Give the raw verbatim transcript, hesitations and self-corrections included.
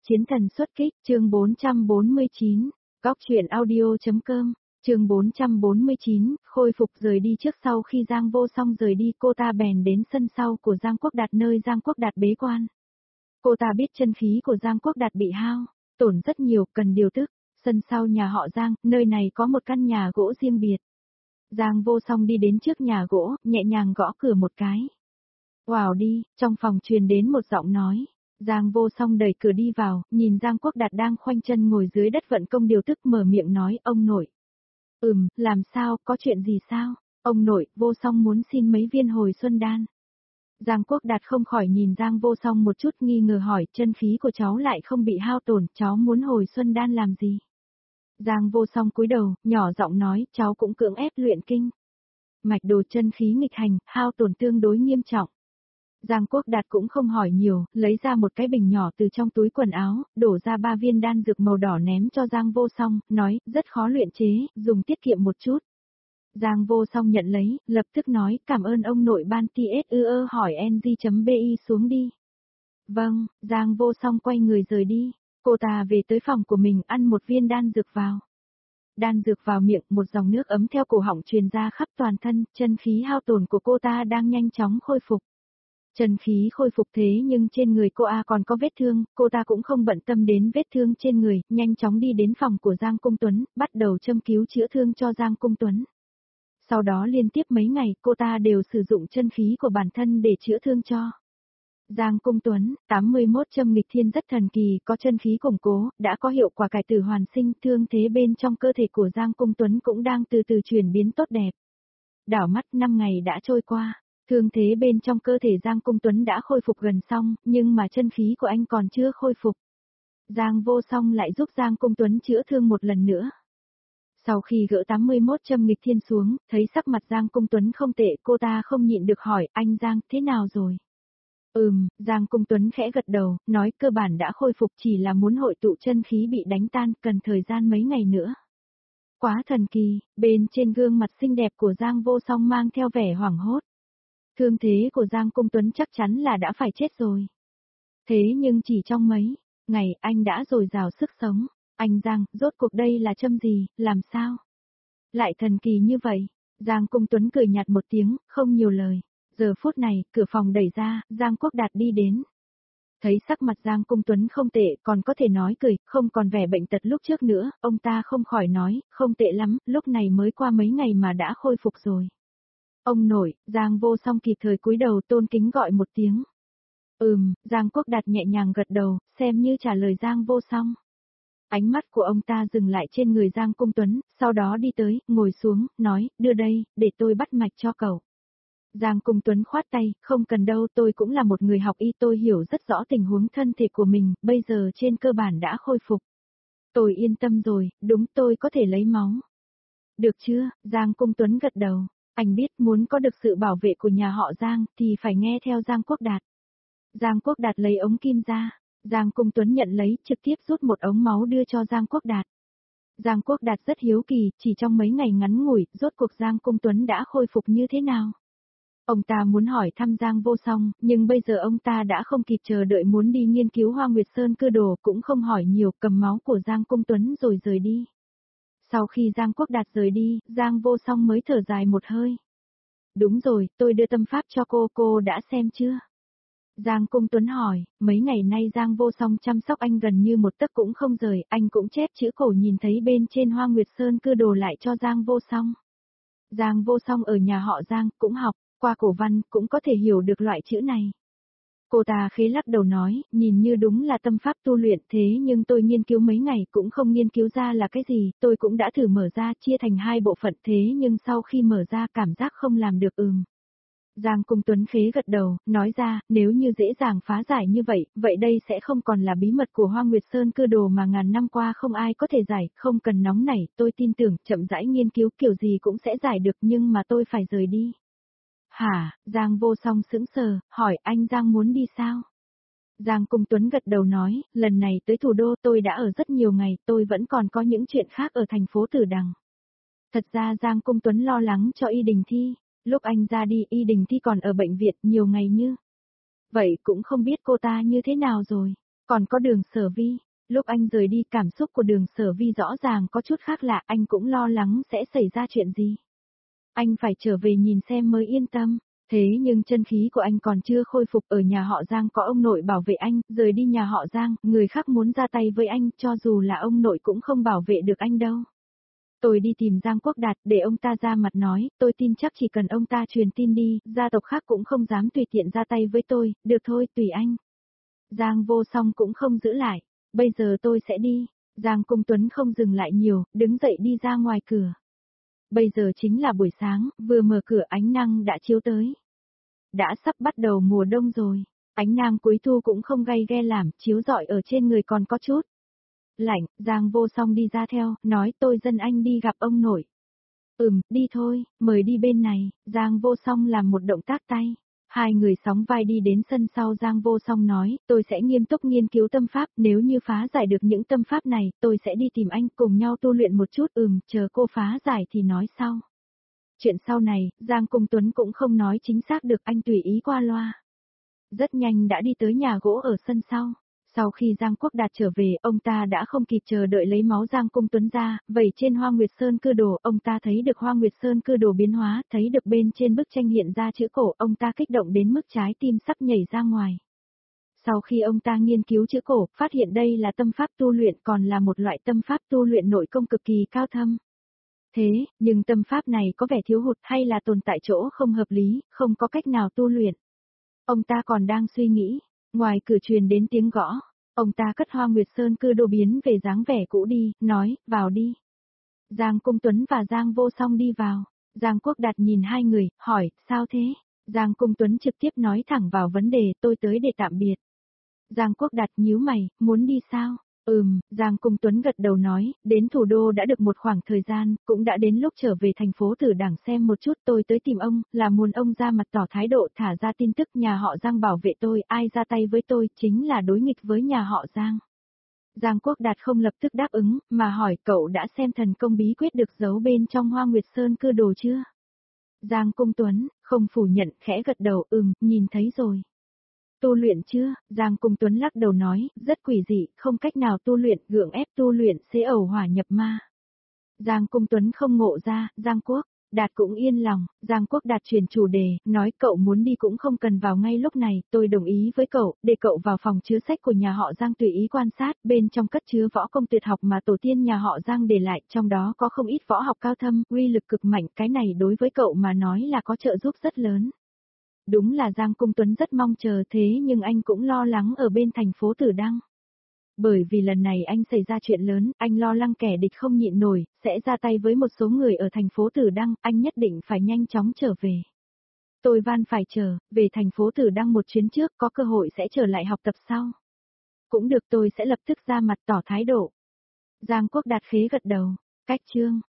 Chiến thần xuất kích, chương bốn trăm bốn mươi chín, Góc truyện audio.com, chương bốn trăm bốn mươi chín, khôi phục rời đi trước sau khi Giang Vô Song rời đi cô ta bèn đến sân sau của Giang Quốc Đạt nơi Giang Quốc Đạt bế quan. Cô ta biết chân khí của Giang Quốc Đạt bị hao, tổn rất nhiều, cần điều tức, sân sau nhà họ Giang, nơi này có một căn nhà gỗ riêng biệt. Giang Vô Song đi đến trước nhà gỗ, nhẹ nhàng gõ cửa một cái. Vào đi, trong phòng truyền đến một giọng nói. Giang Vô Song đẩy cửa đi vào, nhìn Giang Quốc Đạt đang khoanh chân ngồi dưới đất vận công điều tức mở miệng nói, ông nội. Ừm, làm sao, có chuyện gì sao? Ông nội, Vô Song muốn xin mấy viên hồi xuân đan. Giang Quốc Đạt không khỏi nhìn Giang Vô Song một chút nghi ngờ hỏi, chân khí của cháu lại không bị hao tổn, cháu muốn hồi xuân đan làm gì? Giang Vô Song cúi đầu, nhỏ giọng nói, cháu cũng cưỡng ép luyện kinh. Mạch đồ chân khí nghịch hành, hao tổn tương đối nghiêm trọng. Giang Quốc Đạt cũng không hỏi nhiều, lấy ra một cái bình nhỏ từ trong túi quần áo, đổ ra ba viên đan dược màu đỏ ném cho Giang Vô Song, nói, rất khó luyện chế, dùng tiết kiệm một chút. Giang Vô Song nhận lấy, lập tức nói, cảm ơn ông nội ban tê ét ư ơ hỏi ng.bi xuống đi. Vâng, Giang Vô Song quay người rời đi, cô ta về tới phòng của mình ăn một viên đan dược vào. Đan dược vào miệng, một dòng nước ấm theo cổ họng truyền ra khắp toàn thân, chân khí hao tổn của cô ta đang nhanh chóng khôi phục. Chân khí khôi phục thế nhưng trên người cô A còn có vết thương, cô ta cũng không bận tâm đến vết thương trên người, nhanh chóng đi đến phòng của Giang Cung Tuấn, bắt đầu châm cứu chữa thương cho Giang Cung Tuấn. Sau đó liên tiếp mấy ngày, cô ta đều sử dụng chân khí của bản thân để chữa thương cho Giang Cung Tuấn. Tám mươi mốt châm nghịch thiên rất thần kỳ, có chân khí củng cố, đã có hiệu quả cải tử hoàn sinh, thương thế bên trong cơ thể của Giang Cung Tuấn cũng đang từ từ chuyển biến tốt đẹp. Đảo mắt năm ngày đã trôi qua. Thương thế bên trong cơ thể Giang Cung Tuấn đã khôi phục gần xong, nhưng mà chân khí của anh còn chưa khôi phục. Giang Vô Song lại giúp Giang Cung Tuấn chữa thương một lần nữa. Sau khi gỡ tám mươi mốt châm nghịch thiên xuống, thấy sắc mặt Giang Cung Tuấn không tệ, cô ta không nhịn được hỏi, anh Giang, thế nào rồi? Ừm, Giang Cung Tuấn khẽ gật đầu, nói cơ bản đã khôi phục, chỉ là muốn hội tụ chân khí bị đánh tan, cần thời gian mấy ngày nữa. Quá thần kỳ, bên trên gương mặt xinh đẹp của Giang Vô Song mang theo vẻ hoảng hốt. Thương thế của Giang Cung Tuấn chắc chắn là đã phải chết rồi. Thế nhưng chỉ trong mấy ngày anh đã dồi dào sức sống. Anh Giang, rốt cuộc đây là châm gì, làm sao? Lại thần kỳ như vậy. Giang Cung Tuấn cười nhạt một tiếng, không nhiều lời. Giờ phút này, cửa phòng đẩy ra, Giang Quốc Đạt đi đến. Thấy sắc mặt Giang Cung Tuấn không tệ, còn có thể nói cười, không còn vẻ bệnh tật lúc trước nữa, ông ta không khỏi nói, không tệ lắm, lúc này mới qua mấy ngày mà đã khôi phục rồi. Ông nội, Giang Vô Song kịp thời cúi đầu tôn kính gọi một tiếng. Ừm, Giang Quốc Đạt nhẹ nhàng gật đầu, xem như trả lời Giang Vô Song. Ánh mắt của ông ta dừng lại trên người Giang Cung Tuấn, sau đó đi tới, ngồi xuống, nói, đưa đây, để tôi bắt mạch cho cậu. Giang Cung Tuấn khoát tay, không cần đâu, tôi cũng là một người học y, tôi hiểu rất rõ tình huống thân thể của mình, bây giờ trên cơ bản đã khôi phục. Tôi yên tâm rồi, đúng tôi có thể lấy máu. Được chưa, Giang Cung Tuấn gật đầu. Anh biết muốn có được sự bảo vệ của nhà họ Giang thì phải nghe theo Giang Quốc Đạt. Giang Quốc Đạt lấy ống kim ra, Giang Cung Tuấn nhận lấy trực tiếp rút một ống máu đưa cho Giang Quốc Đạt. Giang Quốc Đạt rất hiếu kỳ, chỉ trong mấy ngày ngắn ngủi, rốt cuộc Giang Cung Tuấn đã khôi phục như thế nào? Ông ta muốn hỏi thăm Giang Vô Song, nhưng bây giờ ông ta đã không kịp chờ đợi muốn đi nghiên cứu Hoa Nguyệt Sơn Cư Đồ, cũng không hỏi nhiều, cầm máu của Giang Cung Tuấn rồi rời đi. Sau khi Giang Quốc Đạt rời đi, Giang Vô Song mới thở dài một hơi. Đúng rồi, tôi đưa tâm pháp cho cô, cô đã xem chưa? Giang Cung Tuấn hỏi, mấy ngày nay Giang Vô Song chăm sóc anh gần như một tấc cũng không rời, anh cũng chép chữ cổ nhìn thấy bên trên Hoa Nguyệt Sơn Cư Đồ lại cho Giang Vô Song. Giang Vô Song ở nhà họ Giang, cũng học, qua cổ văn, cũng có thể hiểu được loại chữ này. Cô ta khế lắc đầu nói, nhìn như đúng là tâm pháp tu luyện thế nhưng tôi nghiên cứu mấy ngày cũng không nghiên cứu ra là cái gì, tôi cũng đã thử mở ra chia thành hai bộ phận thế nhưng sau khi mở ra cảm giác không làm được ừm. Giang Cung Tuấn khế gật đầu, nói ra, nếu như dễ dàng phá giải như vậy, vậy đây sẽ không còn là bí mật của Hoa Nguyệt Sơn Cư Đồ mà ngàn năm qua không ai có thể giải, không cần nóng nảy, tôi tin tưởng, chậm rãi nghiên cứu kiểu gì cũng sẽ giải được nhưng mà tôi phải rời đi. Hả, Giang Vô Song sững sờ, hỏi anh Giang muốn đi sao? Giang Cung Tuấn gật đầu nói, lần này tới thủ đô tôi đã ở rất nhiều ngày, tôi vẫn còn có những chuyện khác ở thành phố Tử Đằng. Thật ra Giang Cung Tuấn lo lắng cho Y Đình Thi, lúc anh ra đi Y Đình Thi còn ở bệnh viện nhiều ngày như. Vậy cũng không biết cô ta như thế nào rồi. Còn có Đường Sở Vi, lúc anh rời đi cảm xúc của Đường Sở Vi rõ ràng có chút khác lạ, anh cũng lo lắng sẽ xảy ra chuyện gì. Anh phải trở về nhìn xem mới yên tâm. Thế nhưng chân khí của anh còn chưa khôi phục, ở nhà họ Giang có ông nội bảo vệ anh, rời đi nhà họ Giang, người khác muốn ra tay với anh, cho dù là ông nội cũng không bảo vệ được anh đâu. Tôi đi tìm Giang Quốc Đạt để ông ta ra mặt nói, tôi tin chắc chỉ cần ông ta truyền tin đi, gia tộc khác cũng không dám tùy tiện ra tay với tôi, được thôi, tùy anh. Giang Vô Song cũng không giữ lại, bây giờ tôi sẽ đi. Giang Cung Tuấn không dừng lại nhiều, đứng dậy đi ra ngoài cửa. Bây giờ chính là buổi sáng, vừa mở cửa ánh nắng đã chiếu tới. Đã sắp bắt đầu mùa đông rồi, ánh nắng cuối thu cũng không gay ghe làm, chiếu rọi ở trên người còn có chút lạnh. Giang Vô Song đi ra theo, nói tôi dẫn anh đi gặp ông nội. Ừm, đi thôi, mời đi bên này. Giang Vô Song làm một động tác tay. Hai người sóng vai đi đến sân sau. Giang Vô Song nói, tôi sẽ nghiêm túc nghiên cứu tâm pháp, nếu như phá giải được những tâm pháp này, tôi sẽ đi tìm anh cùng nhau tu luyện một chút. Ừm, chờ cô phá giải thì nói sau. Chuyện sau này, Giang Cung Tuấn cũng không nói chính xác được, anh tùy ý qua loa. Rất nhanh đã đi tới nhà gỗ ở sân sau. Sau khi Giang Quốc Đạt trở về, ông ta đã không kịp chờ đợi lấy máu Giang Cung Tuấn ra, vẩy trên Hoa Nguyệt Sơn cư đồ, ông ta thấy được Hoa Nguyệt Sơn cư đồ biến hóa, thấy được bên trên bức tranh hiện ra chữ cổ, ông ta kích động đến mức trái tim sắp nhảy ra ngoài. Sau khi ông ta nghiên cứu chữ cổ, phát hiện đây là tâm pháp tu luyện, còn là một loại tâm pháp tu luyện nội công cực kỳ cao thâm. Thế, nhưng tâm pháp này có vẻ thiếu hụt hay là tồn tại chỗ không hợp lý, không có cách nào tu luyện. Ông ta còn đang suy nghĩ, ngoài cửa truyền đến tiếng gõ, ông ta cất Hoa Nguyệt Sơn cư đồ biến về dáng vẻ cũ đi, nói, vào đi. Giang Cung Tuấn và Giang Vô Song đi vào, Giang Quốc Đạt nhìn hai người, hỏi, sao thế? Giang Cung Tuấn trực tiếp nói thẳng vào vấn đề, tôi tới để tạm biệt. Giang Quốc Đạt nhíu mày, muốn đi sao? Ừm, Giang Cung Tuấn gật đầu nói, đến thủ đô đã được một khoảng thời gian, cũng đã đến lúc trở về thành phố Tử Đảng xem một chút. Tôi tới tìm ông, là muốn ông ra mặt tỏ thái độ, thả ra tin tức nhà họ Giang bảo vệ tôi, ai ra tay với tôi, chính là đối nghịch với nhà họ Giang. Giang Quốc Đạt không lập tức đáp ứng, mà hỏi cậu đã xem thần công bí quyết được giấu bên trong Hoa Nguyệt Sơn cư đồ chưa? Giang Cung Tuấn, không phủ nhận, khẽ gật đầu, ừm, nhìn thấy rồi. Tu luyện chưa? Giang Cung Tuấn lắc đầu nói, rất quỷ dị, không cách nào tu luyện, gượng ép tu luyện sẽ ẩu hỏa nhập ma. Giang Cung Tuấn không ngộ ra, Giang Quốc Đạt cũng yên lòng. Giang Quốc Đạt chuyển chủ đề, nói cậu muốn đi cũng không cần vào ngay lúc này, tôi đồng ý với cậu, để cậu vào phòng chứa sách của nhà họ Giang tùy ý quan sát, bên trong cất chứa võ công tuyệt học mà tổ tiên nhà họ Giang để lại, trong đó có không ít võ học cao thâm, uy lực cực mạnh, cái này đối với cậu mà nói là có trợ giúp rất lớn. Đúng là Giang Cung Tuấn rất mong chờ, thế nhưng anh cũng lo lắng ở bên thành phố Tử Đăng. Bởi vì lần này anh xảy ra chuyện lớn, anh lo lắng kẻ địch không nhịn nổi, sẽ ra tay với một số người ở thành phố Tử Đăng, anh nhất định phải nhanh chóng trở về. Tôi van phải chờ, về thành phố Tử Đăng một chuyến trước, có cơ hội sẽ trở lại học tập sau. Cũng được, tôi sẽ lập tức ra mặt tỏ thái độ. Giang Quốc Đạt khế gật đầu, cách chương.